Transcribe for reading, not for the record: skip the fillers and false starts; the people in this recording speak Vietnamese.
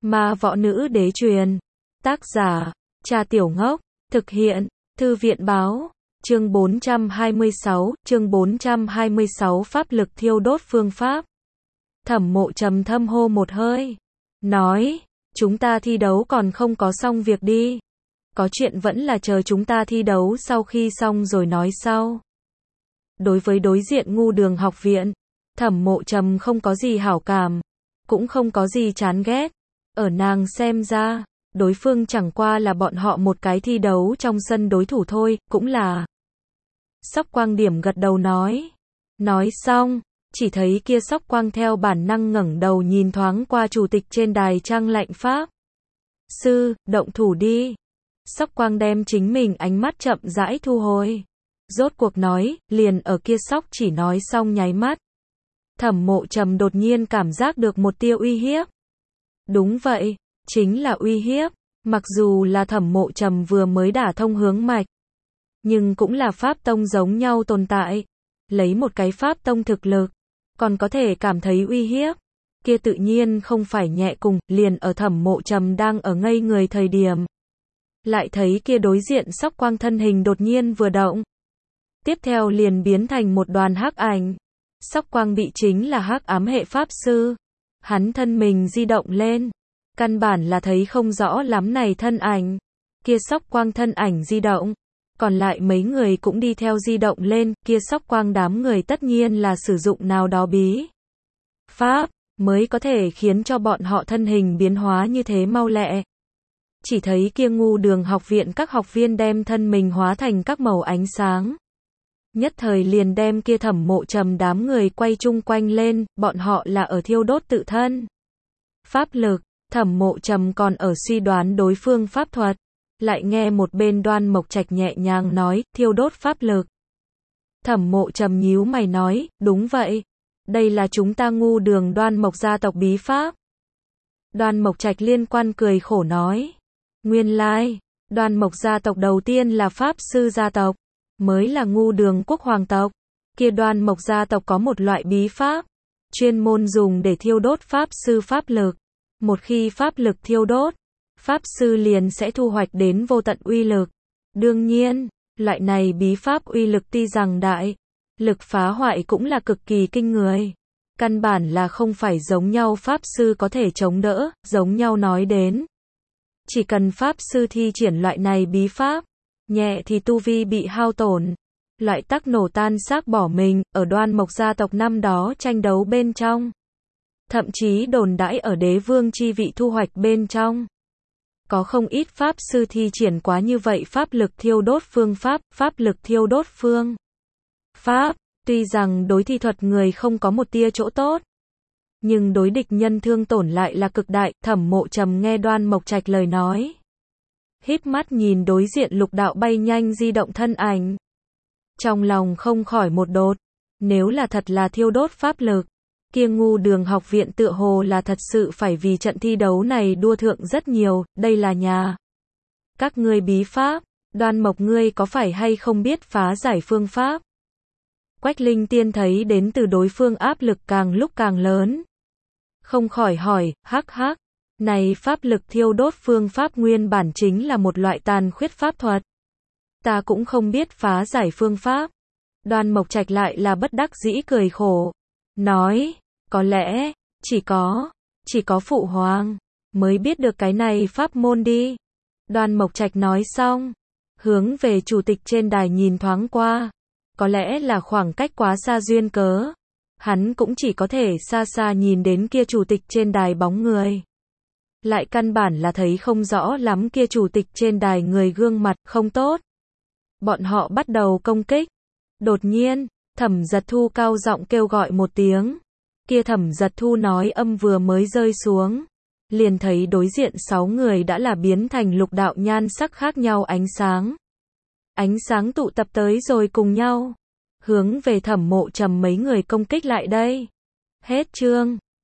Ma Võ Nữ Đế truyền. Tác giả, Cha Tiểu Ngốc. Thực hiện, Thư viện Báo. Chương 426 Pháp lực thiêu đốt phương pháp. Thẩm Mộ Trầm thâm hô một hơi. Nói, chúng ta thi đấu còn không có xong việc đi. Có chuyện vẫn là chờ chúng ta thi đấu sau khi xong rồi nói sau. Đối với đối diện Ngu Đường học viện, Thẩm Mộ Trầm không có gì hảo cảm, cũng không có gì chán ghét. Ở nàng xem ra, đối phương chẳng qua là bọn họ một cái thi đấu trong sân đối thủ thôi, cũng là. Sóc Quang điểm gật đầu nói. Nói xong, chỉ thấy kia Sóc Quang theo bản năng ngẩng đầu nhìn thoáng qua chủ tịch trên đài trang lạnh pháp. Sư, động thủ đi. Sóc Quang đem chính mình ánh mắt chậm rãi thu hồi. Rốt cuộc nói, liền ở kia Sóc chỉ nói xong nháy mắt. Thẩm Mộ Trầm đột nhiên cảm giác được một tia uy hiếp. Đúng vậy, chính là uy hiếp. Mặc dù là Thẩm Mộ Trầm vừa mới đả thông hướng mạch, nhưng cũng là pháp tông giống nhau tồn tại. Lấy một cái pháp tông thực lực, còn có thể cảm thấy uy hiếp. Kia tự nhiên không phải nhẹ cùng, liền ở Thẩm Mộ Trầm đang ở ngây người thời điểm. Lại thấy kia đối diện Sóc Quang thân hình đột nhiên vừa động. Tiếp theo liền biến thành một đoàn hắc ảnh. Sóc Quang bị chính là hắc ám hệ pháp sư. Hắn thân mình di động lên. Căn bản là thấy không rõ lắm này thân ảnh. Kia Sóc Quang thân ảnh di động. Còn lại mấy người cũng đi theo di động lên. Kia Sóc Quang đám người tất nhiên là sử dụng nào đó bí pháp, mới có thể khiến cho bọn họ thân hình biến hóa như thế mau lẹ. Chỉ thấy kia Ngu Đường học viện các học viên đem thân mình hóa thành các màu ánh sáng. Nhất thời liền đem kia Thẩm Mộ Trầm đám người quay chung quanh lên, bọn họ là ở thiêu đốt tự thân pháp lực. Thẩm Mộ Trầm còn ở suy đoán đối phương pháp thuật, lại nghe một bên Đoan Mộc Trạch nhẹ nhàng nói, thiêu đốt pháp lực. Thẩm Mộ Trầm nhíu mày nói, đúng vậy, đây là chúng ta Ngu Đường Đoan Mộc gia tộc bí pháp. Đoan Mộc Trạch liên quan cười khổ nói, nguyên lai, Đoan Mộc gia tộc đầu tiên là pháp sư gia tộc, mới là Ngu Đường quốc hoàng tộc. Kia Đoan Mộc gia tộc có một loại bí pháp, chuyên môn dùng để thiêu đốt pháp sư pháp lực. Một khi pháp lực thiêu đốt, pháp sư liền sẽ thu hoạch đến vô tận uy lực. Đương nhiên, loại này bí pháp uy lực tuy rằng đại, lực phá hoại cũng là cực kỳ kinh người. Căn bản là không phải giống nhau pháp sư có thể chống đỡ, giống nhau nói đến. Chỉ cần pháp sư thi triển loại này bí pháp, nhẹ thì tu vi bị hao tổn, loại tắc nổ tan xác bỏ mình, ở Đoan Mộc gia tộc năm đó tranh đấu bên trong. Thậm chí đồn đãi ở đế vương chi vị thu hoạch bên trong. Có không ít pháp sư thi triển quá như vậy pháp lực thiêu đốt phương pháp, pháp lực thiêu đốt phương pháp, tuy rằng đối thi thuật người không có một tia chỗ tốt, nhưng đối địch nhân thương tổn lại là cực đại. Thẩm Mộ Trầm nghe Đoan Mộc Trạch lời nói, híp mắt nhìn đối diện lục đạo bay nhanh di động thân ảnh. Trong lòng không khỏi một đột, nếu là thật là thiêu đốt pháp lực, kia Ngu Đường học viện tựa hồ là thật sự phải vì trận thi đấu này đua thượng rất nhiều, đây là nhà các ngươi bí pháp, Đoan Mộc ngươi có phải hay không biết phá giải phương pháp? Quách Linh Tiên thấy đến từ đối phương áp lực càng lúc càng lớn, không khỏi hỏi, hắc hắc, này pháp lực thiêu đốt phương pháp nguyên bản chính là một loại tàn khuyết pháp thuật. Ta cũng không biết phá giải phương pháp. Đoan Mộc Trạch lại là bất đắc dĩ cười khổ, nói, có lẽ, chỉ có phụ hoàng mới biết được cái này pháp môn đi. Đoan Mộc Trạch nói xong, hướng về chủ tịch trên đài nhìn thoáng qua, có lẽ là khoảng cách quá xa duyên cớ, hắn cũng chỉ có thể xa xa nhìn đến kia chủ tịch trên đài bóng người. Lại căn bản là thấy không rõ lắm kia chủ tịch trên đài người gương mặt không tốt. Bọn họ bắt đầu công kích. Đột nhiên, Thẩm Giật Thu cao giọng kêu gọi một tiếng. Kia Thẩm Giật Thu nói âm vừa mới rơi xuống, liền thấy đối diện 6 người đã là biến thành lục đạo nhan sắc khác nhau ánh sáng. Ánh sáng tụ tập tới rồi cùng nhau, hướng về Thẩm Mộ Trầm mấy người công kích lại đây. Hết chương.